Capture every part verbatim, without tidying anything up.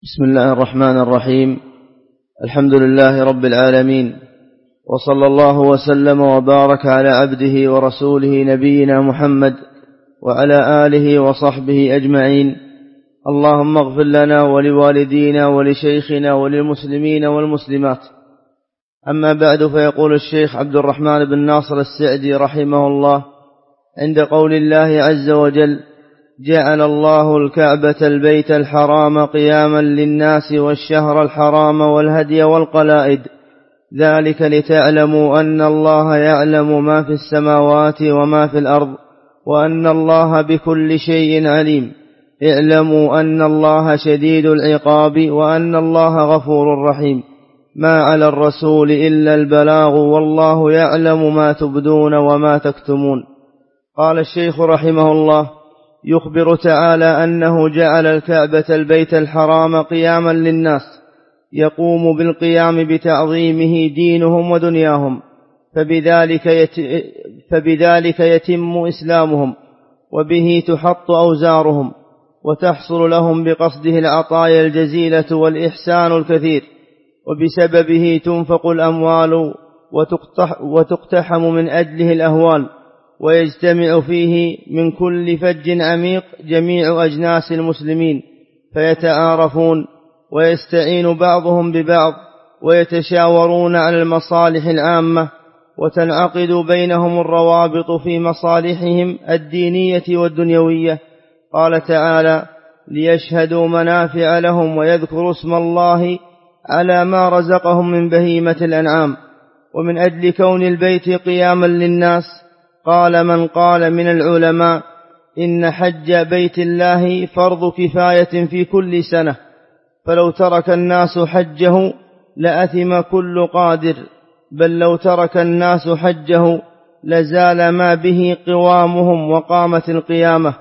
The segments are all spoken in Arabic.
بسم الله الرحمن الرحيم. الحمد لله رب العالمين، وصلى الله وسلم وبارك على عبده ورسوله نبينا محمد وعلى آله وصحبه أجمعين. اللهم اغفر لنا ولوالدينا ولشيخنا وللمسلمين والمسلمات. أما بعد، فيقول الشيخ عبد الرحمن بن ناصر السعدي رحمه الله عند قول الله عز وجل: جعل الله الكعبة البيت الحرام قياما للناس والشهر الحرام والهدي والقلائد، ذلك لتعلموا أن الله يعلم ما في السماوات وما في الأرض وأن الله بكل شيء عليم. اعلموا أن الله شديد العقاب وأن الله غفور رحيم. ما على الرسول إلا البلاغ والله يعلم ما تبدون وما تكتمون. قال الشيخ رحمه الله: يخبر تعالى أنه جعل الكعبة البيت الحرام قياما للناس، يقوم بالقيام بتعظيمه دينهم ودنياهم، فبذلك, يت... فبذلك يتم إسلامهم، وبه تحط أوزارهم، وتحصل لهم بقصده العطايا الجزيلة والإحسان الكثير، وبسببه تنفق الأموال وتقتح... وتقتحم من أجله الأهوال، ويجتمع فيه من كل فج عميق جميع أجناس المسلمين، فيتعارفون ويستعين بعضهم ببعض، ويتشاورون على المصالح العامة، وتنعقد بينهم الروابط في مصالحهم الدينية والدنيوية. قال تعالى: ليشهدوا منافع لهم ويذكروا اسم الله على ما رزقهم من بهيمة الأنعام. ومن أجل كون البيت قياما للناس، قال من قال من العلماء إن حج بيت الله فرض كفاية في كل سنة، فلو ترك الناس حجه لأثم كل قادر، بل لو ترك الناس حجه لزال ما به قوامهم وقامت القيامة.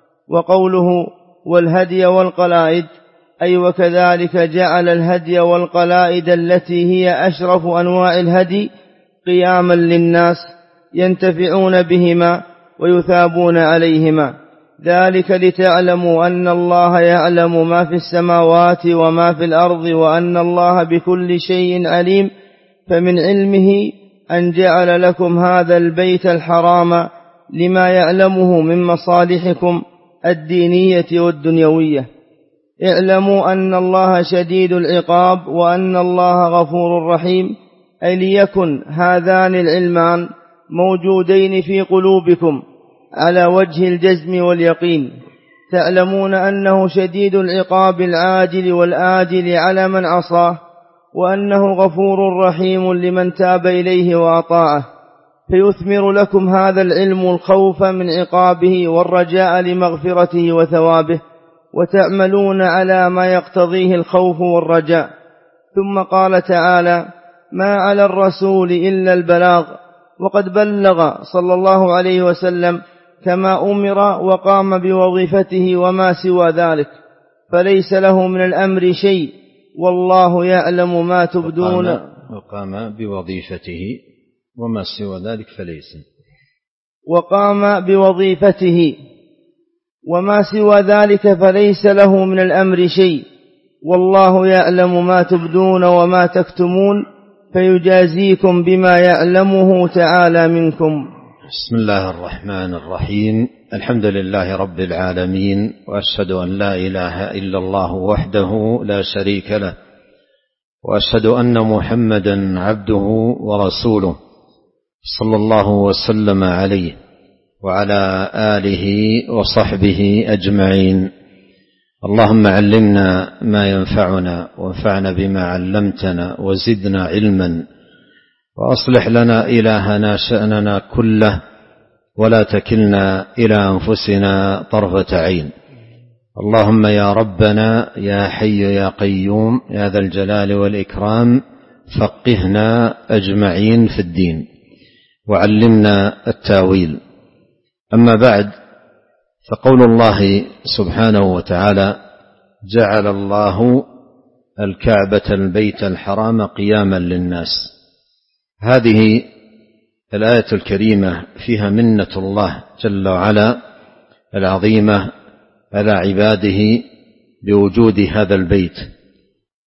وقوله والهدي والقلائد، أي وكذلك جعل الهدي والقلائد التي هي أشرف أنواع الهدي قياما للناس ينتفعون بهما ويثابون عليهما، ذلك لتعلموا أن الله يعلم ما في السماوات وما في الأرض وأن الله بكل شيء عليم. فمن علمه أن جعل لكم هذا البيت الحرام لما يعلمه من مصالحكم الدينية والدنيوية. اعلموا أن الله شديد العقاب وأن الله غفور رحيم، أي ليكن هذان العلمان موجودين في قلوبكم على وجه الجزم واليقين. تعلمون أنه شديد العقاب العاجل والآجل على من عصاه، وأنه غفور رحيم لمن تاب إليه وأطاعه، فيثمر لكم هذا العلم الخوف من عقابه والرجاء لمغفرته وثوابه، وتعملون على ما يقتضيه الخوف والرجاء. ثم قال تعالى: ما على الرسول إلا البلاغ، وقد بلغ صلى الله عليه وسلم كما أمر وقام بوظيفته، وما سوى ذلك فليس له من الأمر شيء، والله يعلم ما تبدون. وقام بوظيفته وما سوى ذلك فليس وقام بوظيفته وما سوى ذلك فليس له من الأمر شيء، والله يعلم ما تبدون وما تكتمون، فيجازيكم بما يعلمه تعالى منكم. بسم الله الرحمن الرحيم. الحمد لله رب العالمين، وأشهد أن لا إله إلا الله وحده لا شريك له، وأشهد أن محمدا عبده ورسوله، صلى الله وسلم عليه وعلى آله وصحبه أجمعين. اللهم علمنا ما ينفعنا، وانفعنا بما علمتنا، وزدنا علما، وأصلح لنا إلهنا شأننا كله، ولا تكلنا إلى أنفسنا طرفة عين. اللهم يا ربنا يا حي يا قيوم يا ذا الجلال والإكرام، فقهنا أجمعين في الدين، وعلمنا التاويل. أما بعد، فقول الله سبحانه وتعالى: جعل الله الكعبة البيت الحرام قياما للناس. هذه الآية الكريمة فيها منة الله جل وعلا العظيمة على عباده بوجود هذا البيت،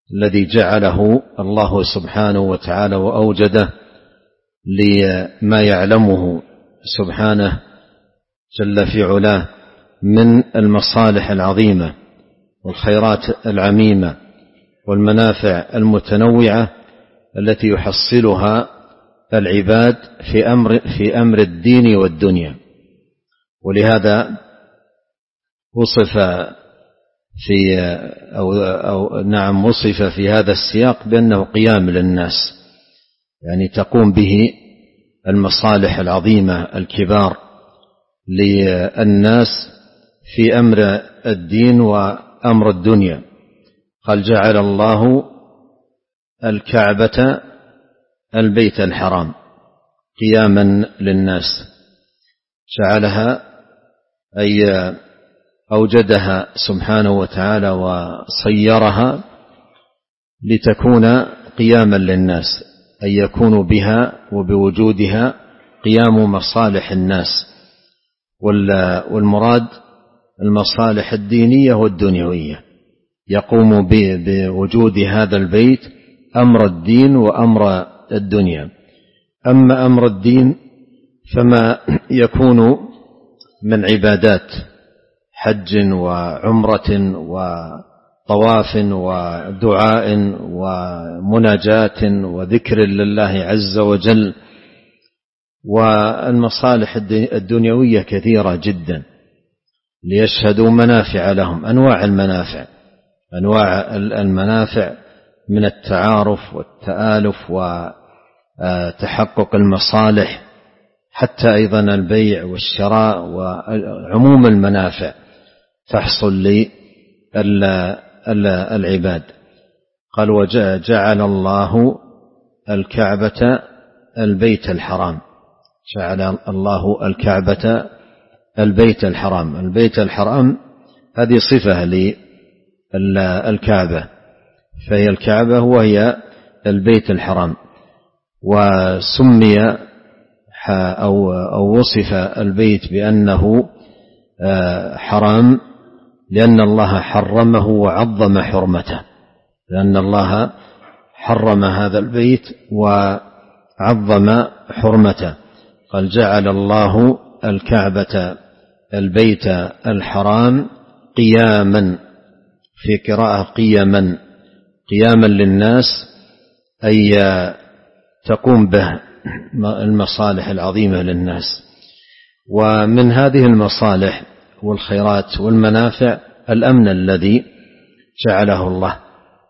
الذي جعله الله سبحانه وتعالى وأوجده لما يعلمه سبحانه جل في علاه من المصالح العظيمة والخيرات العميمة والمنافع المتنوعة التي يحصلها العباد في أمر, في أمر الدين والدنيا. ولهذا وصف في أو, أو نعم وصف في هذا السياق بأنه قيام للناس، يعني تقوم به المصالح العظيمة الكبار للناس في أمر الدين وأمر الدنيا. قال جعل الله الكعبة البيت الحرام قياما للناس، جعلها أي أوجدها سبحانه وتعالى وصيرها لتكون قياما للناس، أن يكون بها وبوجودها قيام مصالح الناس، والمراد المصالح الدينية والدنيوية، يقوم بوجود هذا البيت أمر الدين وأمر الدنيا. أما أمر الدين فما يكون من عبادات حج وعمرة وطواف ودعاء ومناجاة وذكر لله عز وجل. والمصالح الدنيوية كثيرة جدا ليشهدوا منافع لهم، أنواع المنافع أنواع المنافع من التعارف والتآلف وتحقق المصالح، حتى أيضا البيع والشراء وعموم المنافع تحصل للعباد. قال وجعل الله الكعبة البيت الحرام، جعل الله الكعبة البيت الحرام. البيت الحرام هذه صفة للكعبة، فهي الكعبة وهي البيت الحرام. وسمي أو, أو وصف البيت بأنه حرام لأن الله حرمه وعظم حرمته، لأن الله حرم هذا البيت وعظم حرمته. قال جعل الله الكعبة البيت الحرام قياما، في قراءة قياما، قياما للناس، أي تقوم به المصالح العظيمة للناس. ومن هذه المصالح والخيرات والمنافع الأمن الذي جعله الله،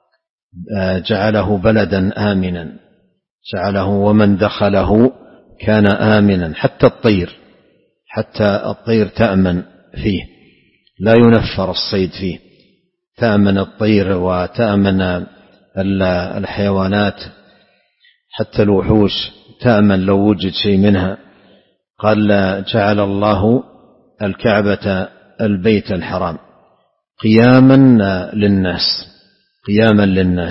جعله بلدا آمنا، جعله ومن دخله كان آمنا، حتى الطير حتى الطير تأمن فيه، لا ينفر الصيد فيه، تأمن الطير وتأمن الحيوانات، حتى الوحوش تأمن لو وجد شيء منها. قال جعل الله الكعبة البيت الحرام قياما للناس، قياما للناس.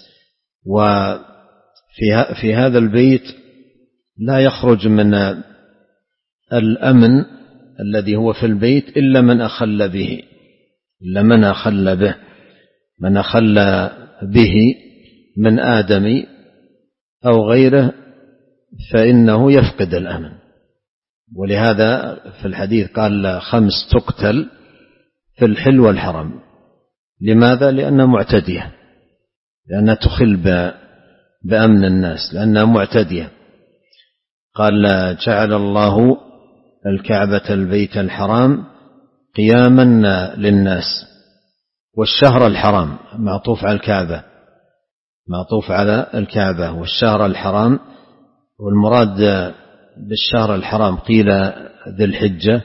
وفي في هذا البيت لا يخرج من الأمن الذي هو في البيت إلا من أخل به، إلا من أخل به، من أخل به من آدمي أو غيره فإنه يفقد الأمن. ولهذا في الحديث قال خمس تقتل في الحل والحرم. لماذا؟ لأنها معتدية، لأنها تخل بأمن الناس، لأنها معتدية. قال جعل الله الكعبة البيت الحرام قياما للناس. والشهر الحرام معطوف على الكعبة، معطوف على الكعبة. والشهر الحرام، والمراد بالشهر الحرام قيل ذي الحجة،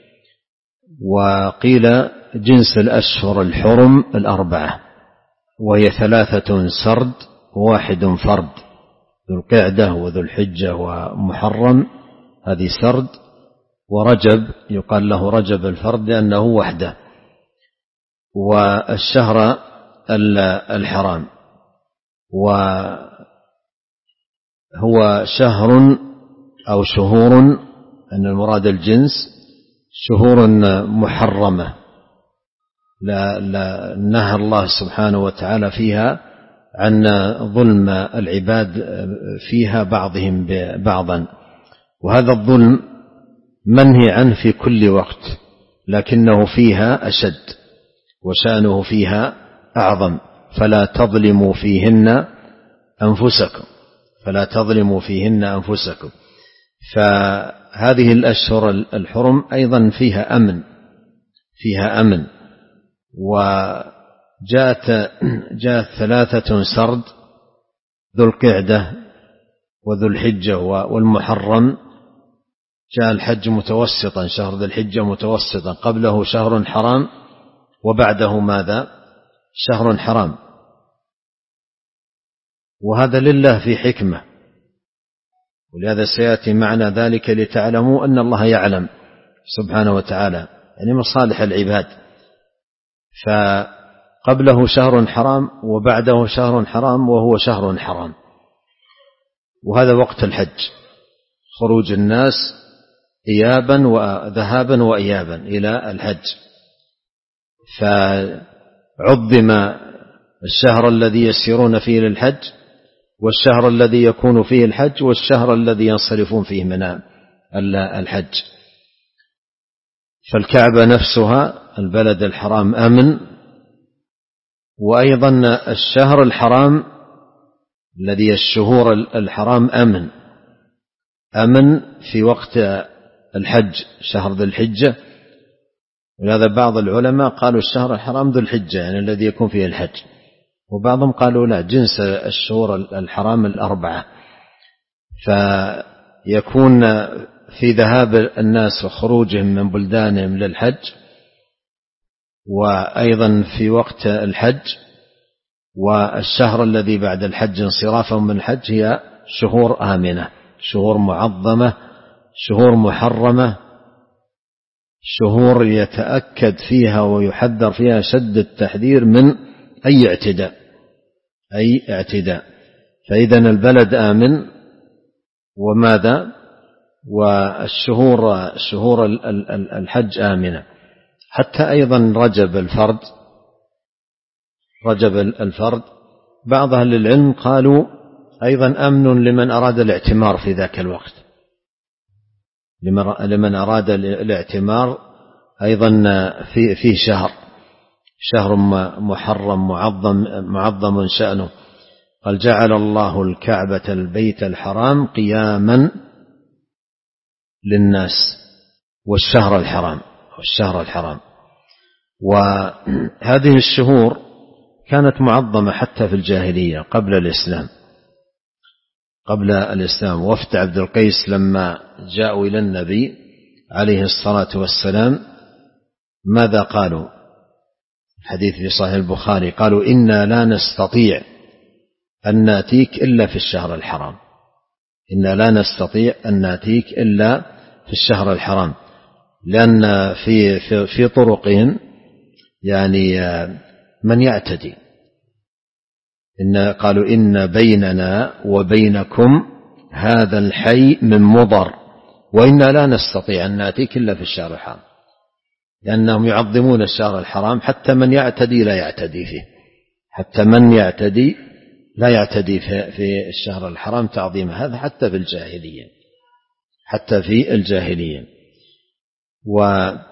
وقيل جنس الأشهر الحرم الأربعة، وهي ثلاثة سرد وواحد فرد، ذو القعدة وذو الحجة ومحرم، هذه سرد. ورجب يقال له رجب الفرد لأنه وحده. والشهر الحرام وهو شهر أو شهور، أن المراد الجنس، شهور محرمة لا, لا نهى الله سبحانه وتعالى فيها عن ظلم العباد فيها بعضهم بعضا، وهذا الظلم منهي عنه في كل وقت، لكنه فيها أشد وشأنه فيها أعظم. فلا تظلموا فيهن أنفسكم فلا تظلموا فيهن أنفسكم. فهذه الأشهر الحرم أيضا فيها أمن فيها أمن وجاءت جاءت ثلاثة سرد: ذو القعدة وذو الحجة والمحرم. جاء الحج متوسطا، شهر ذو الحجة متوسطا، قبله شهر حرام وبعده ماذا؟ شهر حرام. وهذا لله في حكمة، ولهذا سيأتي معنى ذلك لتعلموا أن الله يعلم سبحانه وتعالى يعني مصالح العباد. فقبله شهر حرام وبعده شهر حرام وهو شهر حرام، وهذا وقت الحج، خروج الناس إيابا وذهابا وإيابا إلى الحج. فعظم الشهر الذي يسيرون فيه للحج، والشهر الذي يكون فيه الحج، والشهر الذي ينصرفون فيه من الحج. فالكعبة نفسها البلد الحرام أمن، وأيضا الشهر الحرام الذي الشهور الحرام أمن أمن في وقت الحج، شهر ذي الحجة. ولهذا بعض العلماء قالوا الشهر الحرام ذو الحجة يعني الذي يكون فيه الحج، وبعضهم قالوا لا، جنس الشهور الحرام الأربعة. فيكون في ذهاب الناس وخروجهم من بلدانهم للحج، وأيضا في وقت الحج. والشهر الذي بعد الحج انصرافهم من الحج هي شهور آمنة، شهور معظمة، شهور محرمة، شهور يتأكد فيها ويحذر فيها شد التحذير من أي اعتداء أي اعتداء. فإذا البلد آمن، وماذا؟ والشهور شهور الحج آمنة. حتى أيضا رجب الفرد رجب الفرد بعض أهل العلم قالوا أيضا أمن لمن أراد الاعتمار في ذاك الوقت، لمن أراد الاعتمار أيضا في في شهر شهر محرم معظم معظم شأنه. قال: جعل الله الكعبة البيت الحرام قياما للناس والشهر الحرام والشهر الحرام. وهذه الشهور كانت معظمة حتى في الجاهلية قبل الإسلام قبل الإسلام. وفد عبد القيس لما جاءوا إلى النبي عليه الصلاة والسلام ماذا قالوا؟ الحديث في صحيح البخاري، قالوا: إنا لا نستطيع أن نأتيك إلا في الشهر الحرام إنا لا نستطيع أن نأتيك إلا في الشهر الحرام. لأن في في, في طرقهم يعني من يعتدي. إن قالوا: إن بيننا وبينكم هذا الحي من مضر، وإنا لا نستطيع أن نأتيك إلا في الشهر الحرام. لأنهم يعظمون الشهر الحرام، حتى من يعتدي لا يعتدي فيه حتى من يعتدي لا يعتدي في الشهر الحرام تعظيم. هذا حتى في الجاهلية حتى في الجاهلية. ولما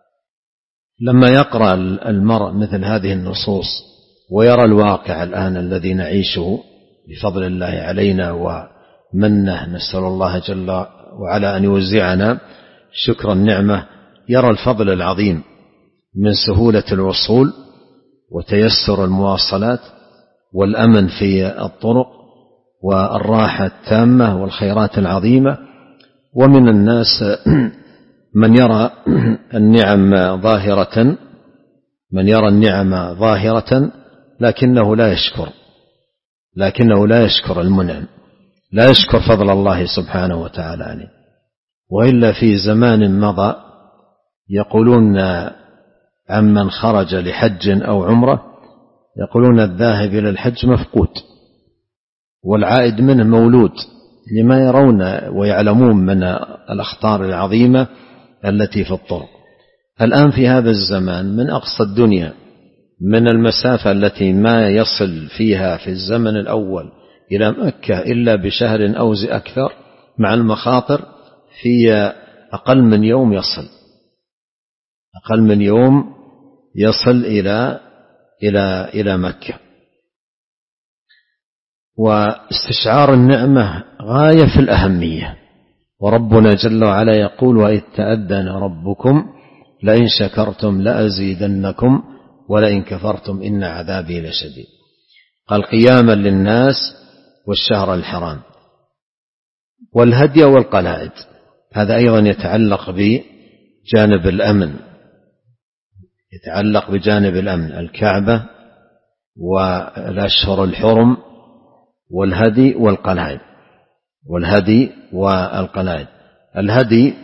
يقرأ المرء مثل هذه النصوص ويرى الواقع الآن الذي نعيشه بفضل الله علينا ومنه، نسأل الله جل وعلا أن يوزعنا شكر النعمة، يرى الفضل العظيم من سهولة الوصول وتيسر المواصلات والأمن في الطرق والراحة التامة والخيرات العظيمة. ومن الناس من يرى النعم ظاهرة من يرى النعم ظاهرة لكنه لا يشكر لكنه لا يشكر المنعم، لا يشكر فضل الله سبحانه وتعالى عليه. وإلا في زمان مضى يقولون عمن خرج لحج أو عمرة، يقولون الذاهب إلى الحج مفقود والعائد منه مولود، لما يرون ويعلمون من الأخطار العظيمة التي في الطرق. الآن في هذا الزمان من أقصى الدنيا من المسافة التي ما يصل فيها في الزمن الأول إلى مكة إلا بشهر أو أكثر، مع المخاطر في أقل من يوم يصل أقل من يوم يصل إلى إلى إلى مكة. واستشعار النعمة غاية في الأهمية، وربنا جل وعلا يقول: وإذ تأذن ربكم لئن شكرتم لأزيدنكم ولئن كفرتم إن عذابي لشديد. قال: قياما للناس والشهر الحرام والهدي والقلائد. هذا أيضا يتعلق بجانب الأمن، يتعلق بجانب الأمن، الكعبة والأشهر الحرم والهدي والقلائد والهدي والقلائد الهدي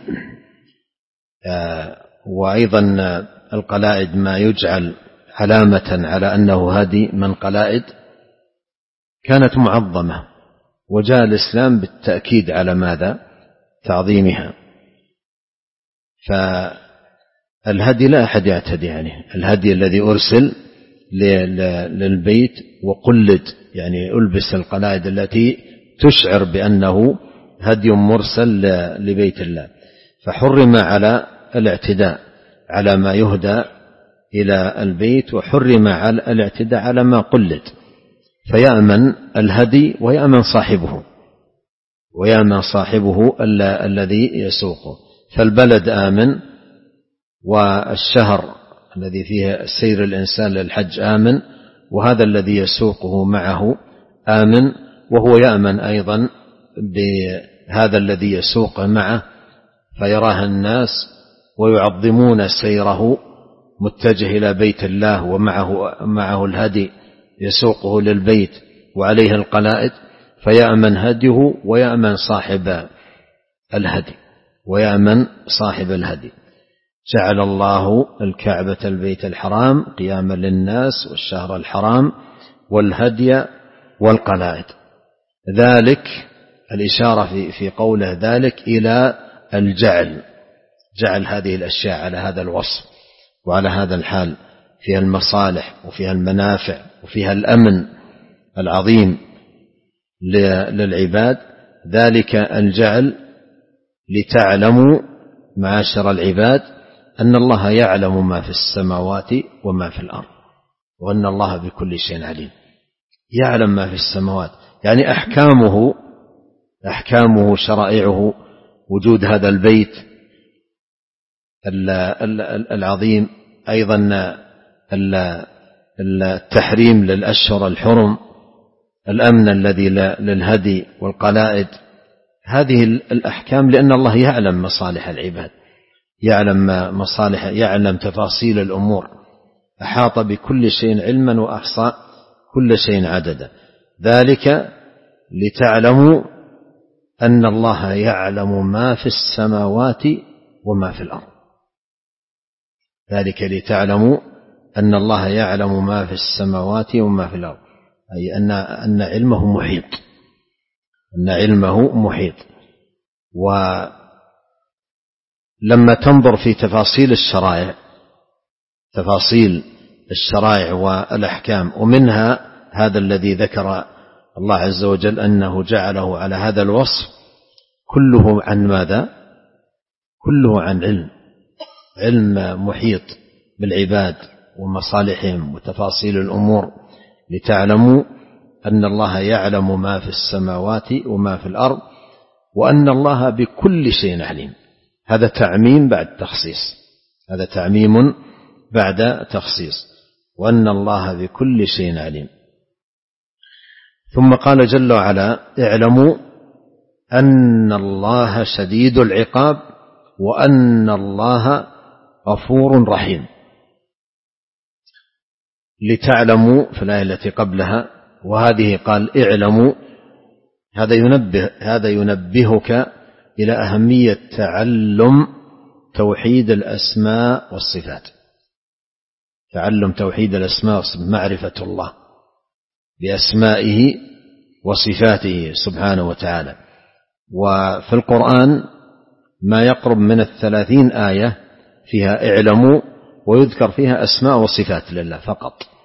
وأيضا القلائد ما يجعل علامة على أنه هدي من قلائد كانت معظمة، وجاء الإسلام بالتأكيد على ماذا؟ تعظيمها. فالهدي لا أحد يعتدي عليه، الهدي الذي أرسل للبيت وقلد، يعني ألبس القلائد التي تشعر بأنه هدي مرسل لبيت الله، فحرم على الاعتداء على ما يهدى إلى البيت، وحرم على الاعتداء على ما قلد، فيأمن الهدي ويأمن صاحبه ويأمن صاحبه الذي يسوقه. فالبلد آمن، والشهر الذي فيه سير الإنسان للحج آمن، وهذا الذي يسوقه معه آمن، وهو يأمن أيضا بهذا الذي يسوق معه، فيراه الناس ويعظمون سيره متجه إلى بيت الله، ومعه معه الهدي يسوقه للبيت وعليه القلائد، فيأمن هديه ويأمن صاحب الهدي ويأمن صاحب الهدي. جعل الله الكعبة البيت الحرام قياما للناس والشهر الحرام والهدي والقلائد. ذلك الإشارة في في قوله ذلك إلى الجعل، جعل هذه الأشياء على هذا الوصف وعلى هذا الحال، فيها المصالح وفيها المنافع وفيها الأمن العظيم للعباد. ذلك الجعل لتعلموا معاشر العباد أن الله يعلم ما في السماوات وما في الأرض، وأن الله بكل شيء عليم. يعلم ما في السماوات يعني أحكامه أحكامه شرائعه، وجود هذا البيت العظيم، أيضا التحريم للأشهر الحرم، الأمن الذي للهدي والقلائد، هذه الأحكام لأن الله يعلم مصالح العباد، يعلم مصالح، يعلم تفاصيل الأمور، أحاط بكل شيء علما وأحصى كل شيء عددا. ذلك لتعلموا أن الله يعلم ما في السماوات وما في الأرض. ذلك لتعلموا أن الله يعلم ما في السماوات وما في الأرض، أي أن أن علمه محيط، أن علمه محيط. ولما تنظر في تفاصيل الشرائع تفاصيل الشرائع والأحكام، ومنها هذا الذي ذكر الله عز وجل أنه جعله على هذا الوصف، كله عن ماذا؟ كله عن علم، علم محيط بالعباد ومصالحهم وتفاصيل الأمور، لتعلموا أن الله يعلم ما في السماوات وما في الأرض، وأن الله بكل شيء عليم. هذا تعميم بعد تخصيص، هذا تعميم بعد تخصيص، وأن الله بكل شيء عليم. ثم قال جل وعلا: اعلموا أن الله شديد العقاب وأن الله غفور رحيم. لتعلموا في الآية التي قبلها، وهذه قال اعلموا، هذا ينبه هذا ينبهك إلى أهمية تعلم توحيد الأسماء والصفات، تعلم توحيد الأسماء والصفات، معرفة الله بأسمائه وصفاته سبحانه وتعالى. وفي القرآن ما يقرب من الثلاثين آية فيها اعلموا، ويذكر فيها أسماء وصفات لله فقط،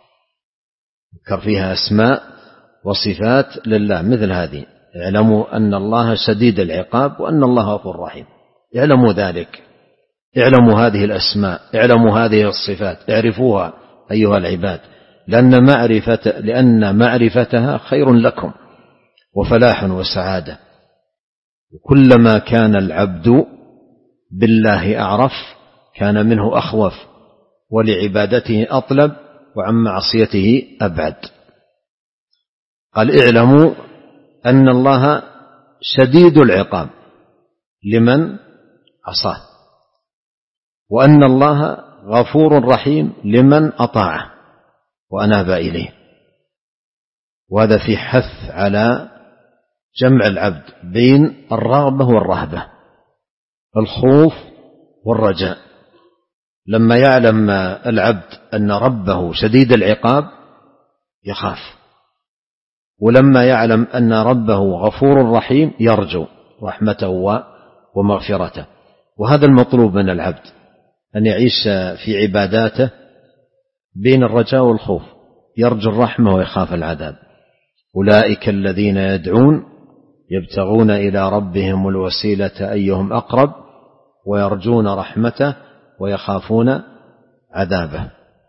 ذكر فيها أسماء وصفات لله مثل هذه: اعلموا أن الله شديد العقاب وأن الله غفور رحيم. اعلموا ذلك، اعلموا هذه الأسماء، اعلموا هذه الصفات، اعرفوها أيها العباد، لأن معرفة لأن معرفتها خير لكم وفلاح وسعادة. كلما كان العبد بالله أعرف كان منه أخوف، ولعبادته أطلب، وعن معصيته أبعد. قال: اعلموا أن الله شديد العقاب لمن عصاه، وأن الله غفور رحيم لمن أطاعه وأناب إليه. وهذا في حث على جمع العبد بين الرغبة والرهبة، الخوف والرجاء. لما يعلم العبد أن ربه شديد العقاب يخاف، ولما يعلم أن ربه غفور رحيم يرجو رحمته ومغفرته. وهذا المطلوب من العبد، أن يعيش في عباداته بين الرجاء والخوف، يرجو الرحمة ويخاف العذاب. أولئك الذين يدعون يبتغون إلى ربهم الوسيلة أيهم أقرب ويرجون رحمته ويخافون عذابه.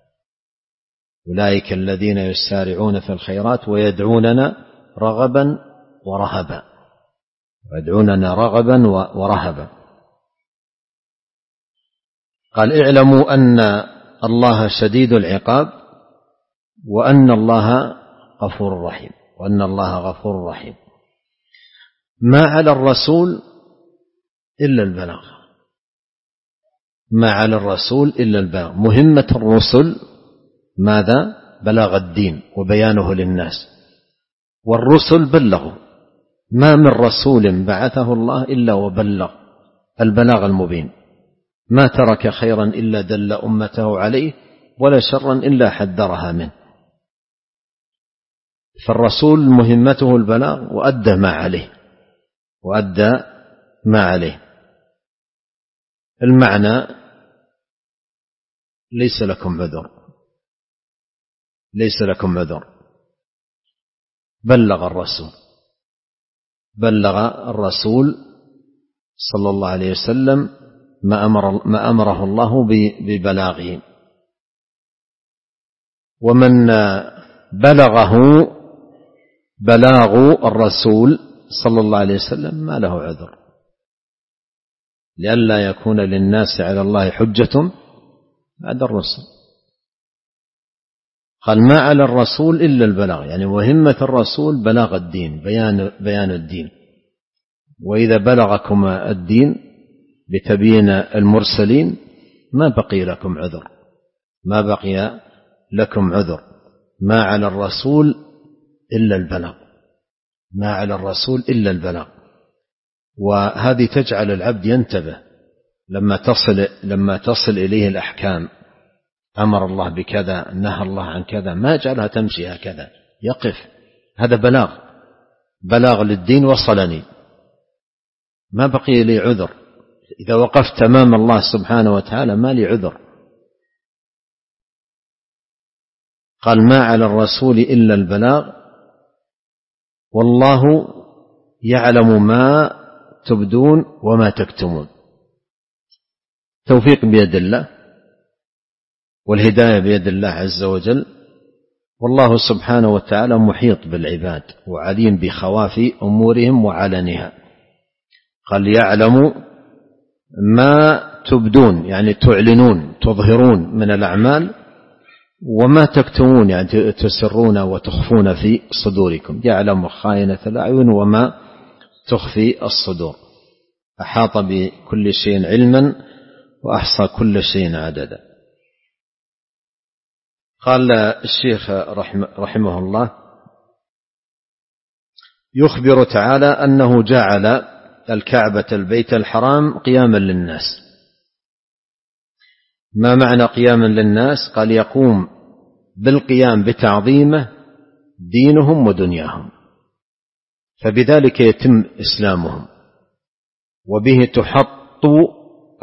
أولئك الذين يسارعون في الخيرات ويدعوننا رغبا ورهبا، ويدعوننا رغبا ورهبا. قال: اعلموا أن الله شديد العقاب وأن الله غفور رحيم، وأن الله غفور رحيم. ما على الرسول إلا البلاغ، ما على الرسول إلا البلاغ. مهمة الرسل ماذا؟ بلاغ الدين وبيانه للناس، والرسل بلغوا. ما من رسول بعثه الله إلا وبلغ البلاغ المبين، ما ترك خيرا إلا دل أمته عليه، ولا شرا إلا حذرها منه. فالرسول مهمته البلاغ، وأدى ما عليه وأدى ما عليه. المعنى: ليس لكم عذر، ليس لكم عذر. بلغ الرسول بلغ الرسول صلى الله عليه وسلم ما أمر ما أمره الله ببلاغه. ومن بلغه بلاغ الرسول صلى الله عليه وسلم ما له عذر، لئلا يكون للناس على الله حجة بعد الرسل. قال: ما على الرسول إلا البلاغ، يعني مهمة الرسول بلاغ الدين، بيان بيان الدين. وإذا بلغكم الدين بتبيين المرسلين ما بقي لكم عذر، ما بقي لكم عذر. ما على الرسول إلا البلاغ، ما على الرسول إلا البلاغ. وهذه تجعل العبد ينتبه لما تصل لما تصل إليه الأحكام، أمر الله بكذا، نهى الله عن كذا، ما جعلها تمشي هكذا، يقف. هذا بلاغ، بلاغ للدين، وصلني، ما بقي لي عذر. إذا وقفت أمام الله سبحانه وتعالى ما لي عذر. قال: ما على الرسول إلا البلاغ والله يعلم ما تبدون وما تكتمون. توفيق بيد الله، والهداية بيد الله عز وجل، والله سبحانه وتعالى محيط بالعباد وعليم بخوافي أمورهم وعلنها. قال: يعلم ما تبدون، يعني تعلنون تظهرون من الأعمال، وما تكتمون يعني تسرون وتخفون في صدوركم. يعلم خائنة الأعين وما تخفي الصدور. أحاط بكل شيء علما وأحصى كل شيء عددا. قال الشيخ رحمه الله: يخبر تعالى أنه جعل الكعبة البيت الحرام قياما للناس. ما معنى قياما للناس؟ قال: يقوم بالقيام بتعظيمه دينهم ودنياهم، فبذلك يتم إسلامهم، وبه تحط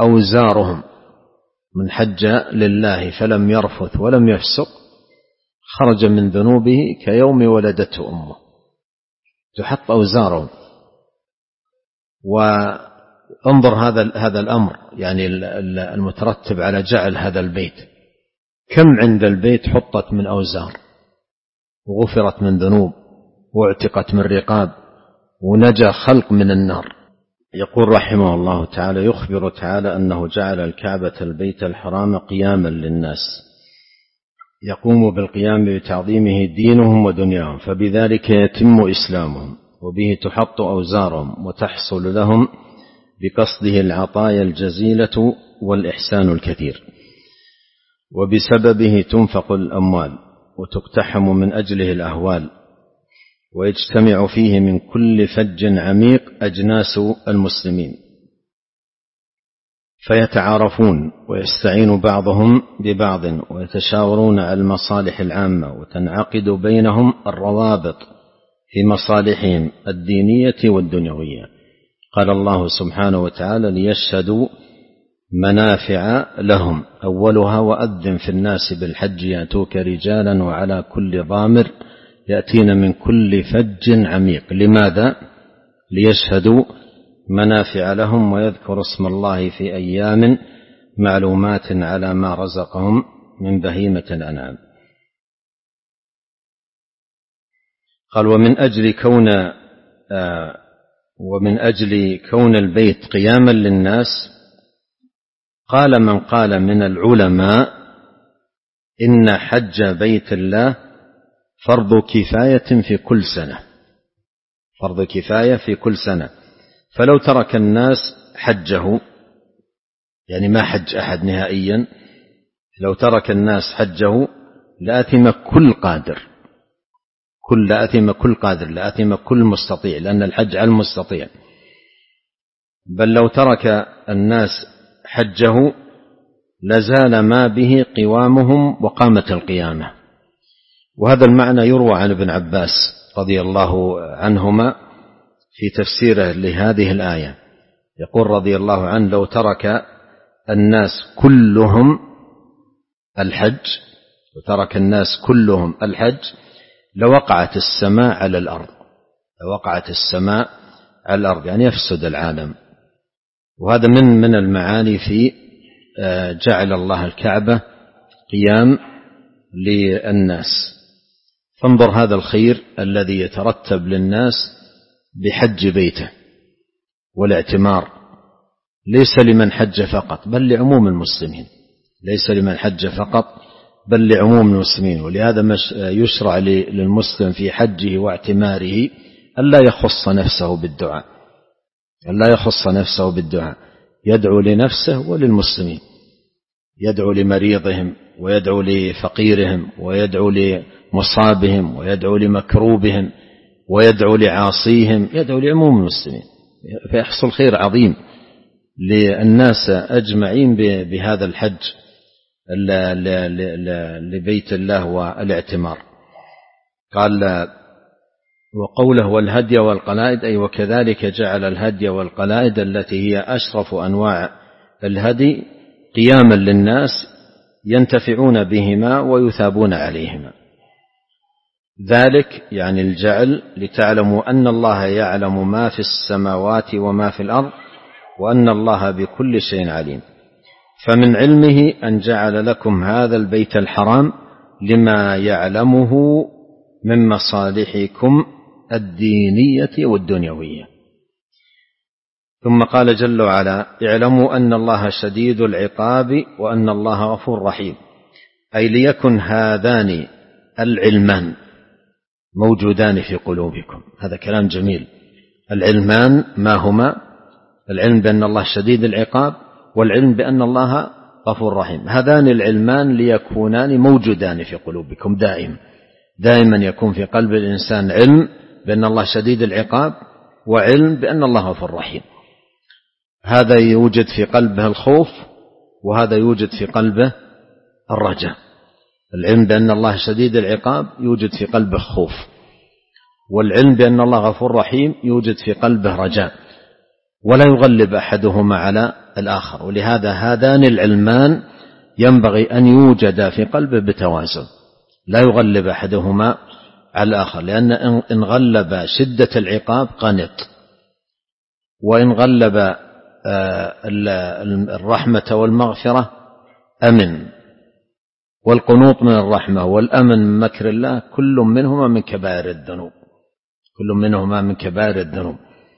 أوزارهم. من حج لله فلم يرفث ولم يفسق خرج من ذنوبه كيوم ولدته أمه، تحط أوزارهم. وانظر هذا هذا الأمر يعني المترتب على جعل هذا البيت، كم عند البيت حطت من أوزار وغفرت من ذنوب واعتقت من رقاب ونجا خلق من النار. يقول رحمه الله تعالى: يخبر تعالى أنه جعل الكعبة البيت الحرام قياما للناس يقوم بالقيام بتعظيمه دينهم ودنياهم، فبذلك يتم إسلامهم، وبه تحط أوزارهم وتحصل لهم بقصده العطايا الجزيلة والإحسان الكثير، وبسببه تنفق الأموال وتقتحم من أجله الأهوال، ويجتمع فيه من كل فج عميق أجناس المسلمين، فيتعارفون ويستعين بعضهم ببعض ويتشاورون على المصالح العامة، وتنعقد بينهم الروابط في مصالحهم الدينية والدنيوية. قال الله سبحانه وتعالى: ليشهدوا منافع لهم، أولها: وأذن في الناس بالحج يأتوك رجالا وعلى كل ضامر يأتين من كل فج عميق. لماذا؟ ليشهدوا منافع لهم ويذكر اسم الله في أيام معلومات على ما رزقهم من بهيمة الأنعام. قال: ومن أجل كون آه ومن أجل كون البيت قياما للناس، قال من قال من العلماء إن حج بيت الله فرض كفاية في كل سنة، فرض كفاية في كل سنة، فلو ترك الناس حجه، يعني ما حج أحد نهائيا، لو ترك الناس حجه لآثم كل قادر، كل لآثم كل قادر، لآثم كل مستطيع، لأن الحج على المستطيع. بل لو ترك الناس حجه لزال ما به قوامهم وقامت القيامة. وهذا المعنى يروى عن ابن عباس رضي الله عنهما في تفسيره لهذه الآية، يقول رضي الله عنه: لو ترك الناس كلهم الحج، وترك الناس كلهم الحج لوقعت السماء على الأرض، لوقعت السماء على الأرض، يعني يفسد العالم. وهذا من من المعاني في جعل الله الكعبة قيام للناس. فانظر هذا الخير الذي يترتب للناس بحج بيته والاعتمار، ليس لمن حج فقط بل لعموم المسلمين، ليس لمن حج فقط بل لعموم المسلمين. ولهذا يشرع للمسلم في حجه واعتماره ألا يخص نفسه بالدعاء، ألا يخص نفسه بالدعاء، يدعو لنفسه وللمسلمين، يدعو لمريضهم ويدعو لفقيرهم ويدعو لمصابهم ويدعو لمكروبهم ويدعو لعاصيهم، يدعو لعموم المسلمين، فيحصل خير عظيم للناس أجمعين بهذا الحج لبيت الله والاعتمار. قال: وقوله والهدي والقلائد، أي وكذلك جعل الهدي والقلائد التي هي أشرف أنواع الهدي قياما للناس ينتفعون بهما ويثابون عليهما. ذلك يعني الجعل لتعلموا أن الله يعلم ما في السماوات وما في الأرض وأن الله بكل شيء عليم. فمن علمه أن جعل لكم هذا البيت الحرام لما يعلمه من مصالحكم الدينية والدنيوية. ثم قال جل وعلا: اعلموا أن الله شديد العقاب وأن الله غفور رحيم، أي ليكن هذان العلمان موجودان في قلوبكم. هذا كلام جميل. العلمان ما هما؟ العلم بأن الله شديد العقاب والعلم بأن الله غفور رحيم. هذان العلمان ليكونان موجودان في قلوبكم دائما، دائما يكون في قلب الإنسان علم بأن الله شديد العقاب وعلم بأن الله غفور رحيم. هذا يوجد في قلبه الخوف وهذا يوجد في قلبه الرجاء. العلم بأن الله شديد العقاب يوجد في قلبه خوف، والعلم بأن الله غفور رحيم يوجد في قلبه رجاء، ولا يغلب أحدهما على الآخر. ولهذا هذان العلمان ينبغي أن يوجدا في قلبه بتوازن، لا يغلب أحدهما على الآخر، لأن إن غلب شدة العقاب قنط، وإن غلب الرحمة والمغفرة أمن. والقنوط من الرحمة والأمن من مكر الله كل منهما من كبائر الذنوب، كل منهما من كبائر الذنوب.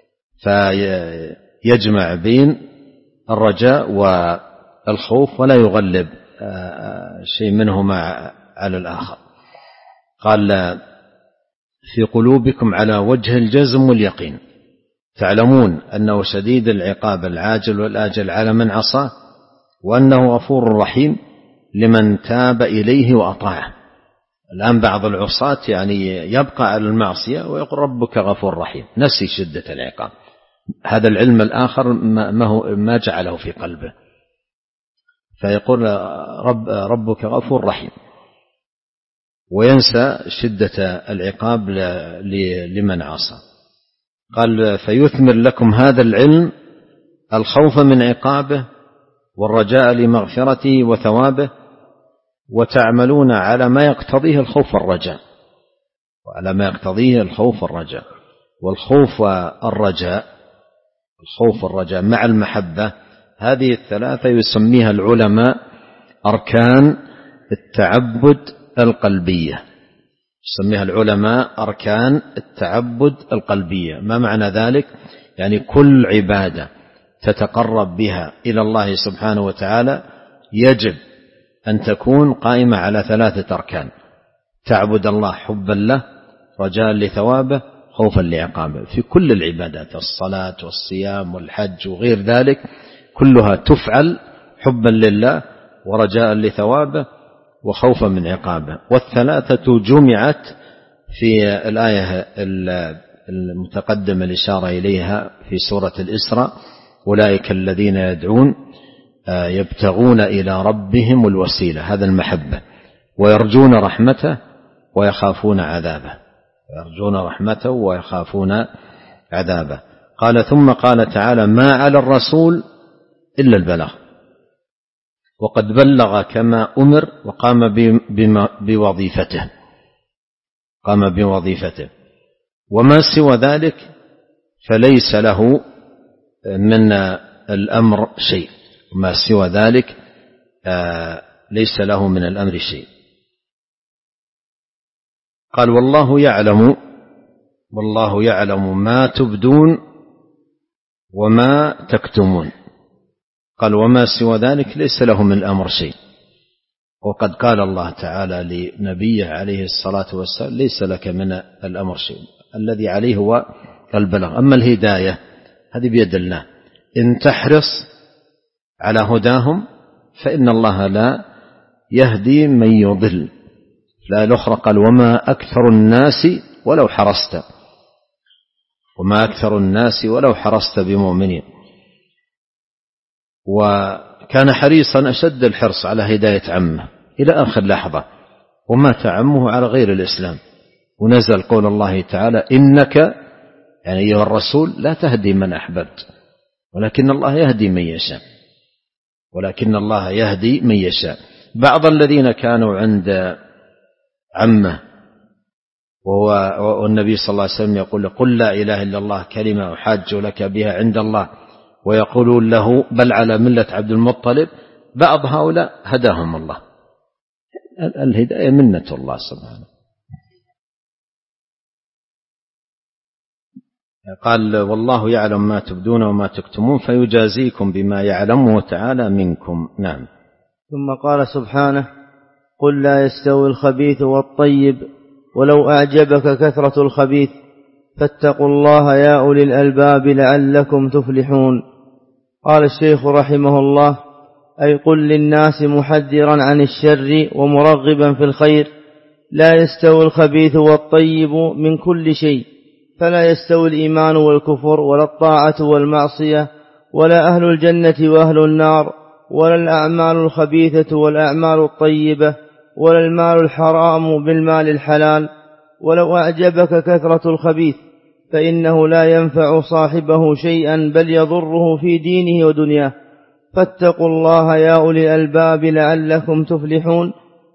فيجمع بين الرجاء والخوف ولا يغلب شيء منهما على الآخر. قال في قلوبكم على وجه الجزم واليقين، تعلمون أنه شديد العقاب العاجل والآجل على من عصاه، وأنه غفور رحيم لمن تاب إليه وأطاعه. الآن بعض العصاة يعني يبقى على المعصية ويقول ربك غفور رحيم، نسي شدة العقاب. هذا العلم الآخر ما, هو ما جعله في قلبه، فيقول رب ربك غفور رحيم، وينسى شدة العقاب لمن عصى. قال فيثمر لكم هذا العلم الخوف من عقابه والرجاء لمغفرته وثوابه، وتعملون على ما يقتضيه الخوف والرجاء، وعلى ما يقتضيه الخوف والرجاء. والخوف والرجاء، الخوف والرجاء مع المحبة، هذه الثلاثة يسميها العلماء أركان التعبد القلبية، يسميها العلماء أركان التعبد القلبية. ما معنى ذلك؟ يعني كل عبادة تتقرب بها إلى الله سبحانه وتعالى يجب أن تكون قائمة على ثلاثة أركان: تعبد الله حبا له، رجاء لثوابه، خوفا لعقابه. في كل العبادات، الصلاة والصيام والحج وغير ذلك، كلها تفعل حبا لله ورجاء لثوابه وخوفا من عقابه. والثلاثة جمعت في الآية المتقدمة الإشارة إليها في سورة الإسراء: أولئك الذين يدعون يبتغون إلى ربهم الوسيلة، هذا المحبة، ويرجون رحمته ويخافون عذابه، يرجون رحمته ويخافون عذابه. قال ثم قال تعالى: ما على الرسول إلا البلاغ، وقد بلغ كما أمر وقام بوظيفته، قام بوظيفته، وما سوى ذلك فليس له من الأمر شيء، ما سوى ذلك ليس له من الأمر شيء. قال: والله يعلم، والله يعلم ما تبدون وما تكتمون. قال: وما سوى ذلك ليس له من الأمر شيء. وقد قال الله تعالى لنبيه عليه الصلاة والسلام: ليس لك من الأمر شيء، الذي عليه هو البلاغ. أما الهداية هذه بيد الله، إن تحرص على هداهم فإن الله لا يهدي من يضل. لا الأخرى قال: وما أكثر الناس ولو حرصت، وما أكثر الناس ولو حرصت بمؤمنين. وكان حريصا أشد الحرص على هداية عمه إلى آخر لحظة، ومات عمه على غير الإسلام. ونزل قول الله تعالى: إنك يعني أيها الرسول لا تهدي من أحببت ولكن الله يهدي من يشاء، ولكن الله يهدي من يشاء. بعض الذين كانوا عند عمه وهو والنبي صلى الله عليه وسلم يقول: قل لا إله إلا الله كلمة أحاج لك بها عند الله، ويقولون له بل على ملة عبد المطلب. بعض هؤلاء هداهم الله، الهداية منة الله سبحانه. قال: والله يعلم ما تبدون وما تكتمون فيجازيكم بما يعلمه تعالى منكم. نعم. ثم قال سبحانه: قل لا يستوي الخبيث والطيب ولو أعجبك كثرة الخبيث فاتقوا الله يا أولي الألباب لعلكم تفلحون. قال الشيخ رحمه الله: أي قل للناس محذرا عن الشر ومرغبا في الخير: لا يستوي الخبيث والطيب من كل شيء، فلا يستوي الإيمان والكفر ولا الطاعة والمعصية ولا أهل الجنة وأهل النار، ولا الأعمال الخبيثة والأعمال الطيبة، ولا المال الحرام بالمال الحلال. ولو أعجبك كثرة الخبيث فإنه لا ينفع صاحبه شيئا بل يضره في دينه ودنياه. فاتقوا الله يا أولي الألباب لعلكم تفلحون.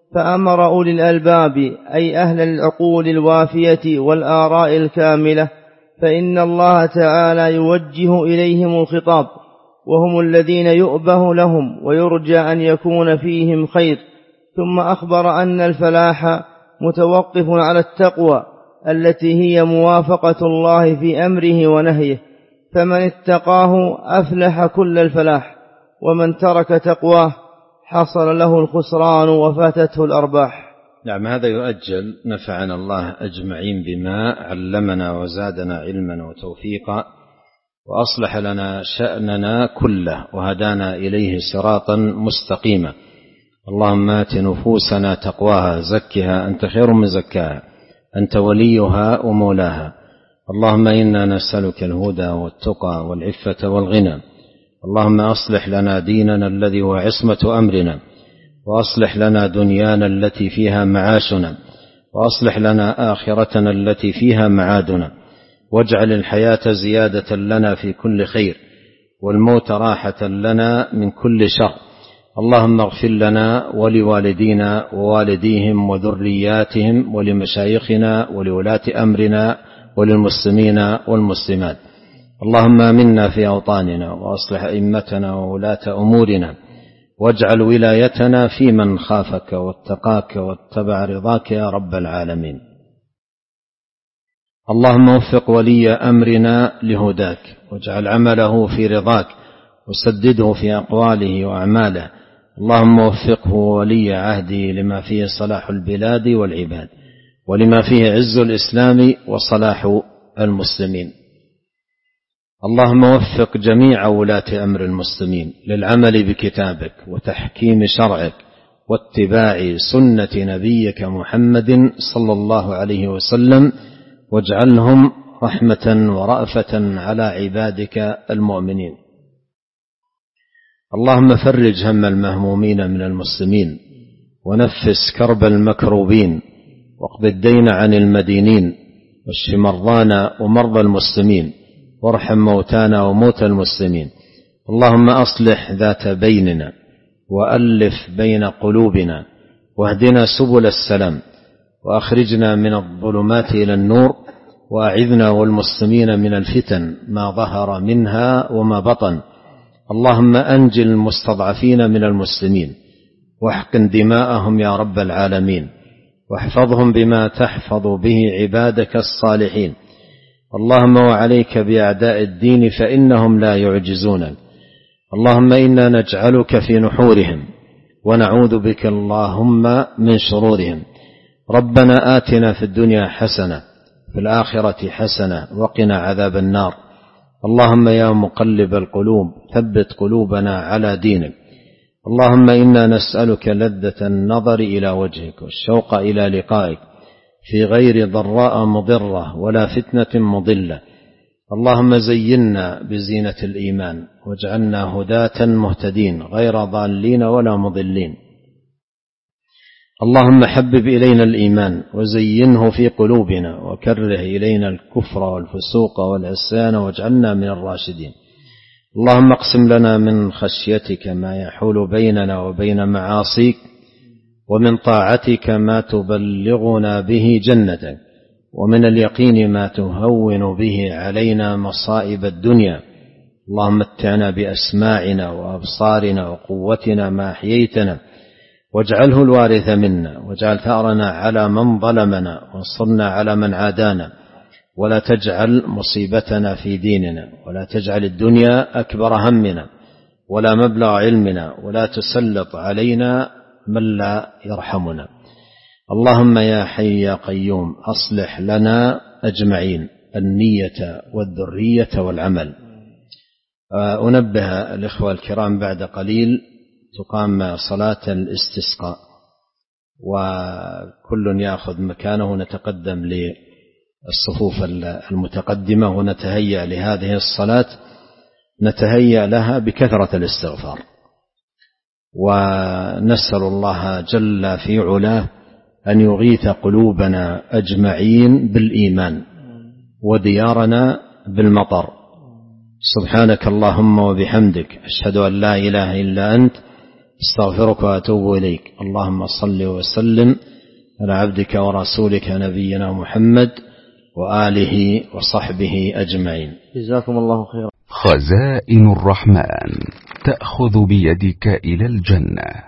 فأمر أولي الألباب أي أهل العقول الوافية والآراء الكاملة، فإن الله تعالى يوجه إليهم الخطاب، وهم الذين يؤبه لهم ويرجى أن يكون فيهم خير. ثم أخبر أن الفلاح متوقف على التقوى التي هي موافقة الله في أمره ونهيه، فمن اتقاه أفلح كل الفلاح، ومن ترك تقواه حصل له الخسران وفاتته الأرباح. نعم، هذا يؤجل. نفعنا الله أجمعين بما علمنا وزادنا علما وتوفيقا، وأصلح لنا شأننا كله، وهدانا إليه صراطا مستقيما. اللهم آت نفوسنا تقواها، زكها أنت خير من زكاها، أنت وليها ومولاها. اللهم إنا نسألك الهدى والتقى والعفة والغنى. اللهم أصلح لنا ديننا الذي هو عصمة أمرنا، وأصلح لنا دنيانا التي فيها معاشنا، وأصلح لنا آخرتنا التي فيها معادنا، واجعل الحياة زيادة لنا في كل خير، والموت راحة لنا من كل شر. اللهم اغفر لنا ولوالدينا ووالديهم وذرياتهم ولمشايخنا ولولاة أمرنا وللمسلمين والمسلمات. اللهم آمنا في أوطاننا، وأصلح أئمتنا وولاة أمورنا، واجعل ولايتنا في من خافك واتقاك واتبع رضاك يا رب العالمين. اللهم وفق ولي أمرنا لهداك، واجعل عمله في رضاك، وسدده في أقواله وأعماله. اللهم وفقه ولي عهده لما فيه صلاح البلاد والعباد، ولما فيه عز الإسلام وصلاح المسلمين. اللهم وفق جميع ولاة أمر المسلمين للعمل بكتابك وتحكيم شرعك واتباع سنة نبيك محمد صلى الله عليه وسلم، واجعلهم رحمة ورأفة على عبادك المؤمنين. اللهم فرج هم المهمومين من المسلمين، ونفس كرب المكروبين، واقض الدين عن المدينين، واشف مرضانا ومرضى المسلمين، وارحم موتانا وموتى المسلمين. اللهم أصلح ذات بيننا، وألف بين قلوبنا، واهدنا سبل السلام، وأخرجنا من الظلمات إلى النور، وأعذنا والمسلمين من الفتن ما ظهر منها وما بطن. اللهم أنجِ المستضعفين من المسلمين، واحقن دماءهم يا رب العالمين، واحفظهم بما تحفظ به عبادك الصالحين. اللهم وعليك بأعداء الدين فإنهم لا يعجزونك. اللهم إنا نجعلك في نحورهم، ونعوذ بك اللهم من شرورهم. ربنا آتنا في الدنيا حسنة، في الآخرة حسنة، وقنا عذاب النار. اللهم يا مقلب القلوب ثبت قلوبنا على دينك. اللهم إنا نسألك لذة النظر إلى وجهك، والشوق إلى لقائك، في غير ضراء مضرة ولا فتنة مضلة. اللهم زينا بزينة الإيمان، واجعلنا هداة مهتدين غير ضالين ولا مضلين. اللهم حبب إلينا الإيمان، وزينه في قلوبنا، وكره إلينا الكفر والفسوق والعصيان، واجعلنا من الراشدين. اللهم اقسم لنا من خشيتك ما يحول بيننا وبين معاصيك، ومن طاعتك ما تبلغنا به جنتك، ومن اليقين ما تهون به علينا مصائب الدنيا. اللهم متعنا بأسماعنا وأبصارنا وقوتنا ما أحييتنا، واجعله الوارث منا، واجعل ثأرنا على من ظلمنا، وانصرنا على من عادانا، ولا تجعل مصيبتنا في ديننا، ولا تجعل الدنيا أكبر همنا ولا مبلغ علمنا، ولا تسلط علينا من لا يرحمنا. اللهم يا حي يا قيوم أصلح لنا أجمعين النية والذرية والعمل. أنبه الإخوة الكرام بعد قليل تقام صلاة الاستسقاء، وكل يأخذ مكانه، نتقدم للصفوف المتقدمة ونتهيأ لهذه الصلاة، نتهيأ لها بكثرة الاستغفار، ونسأل الله جل في علاه أن يغيث قلوبنا أجمعين بالإيمان، وديارنا بالمطر. سبحانك اللهم وبحمدك، أشهد أن لا إله إلا أنت، استغفرك وأتوب إليك. اللهم صل وسلم على عبدك ورسولك نبينا محمد وآله وصحبه أجمعين. جزاكم الله خيرا. خزائن الرحمن تأخذ بيدك إلى الجنة.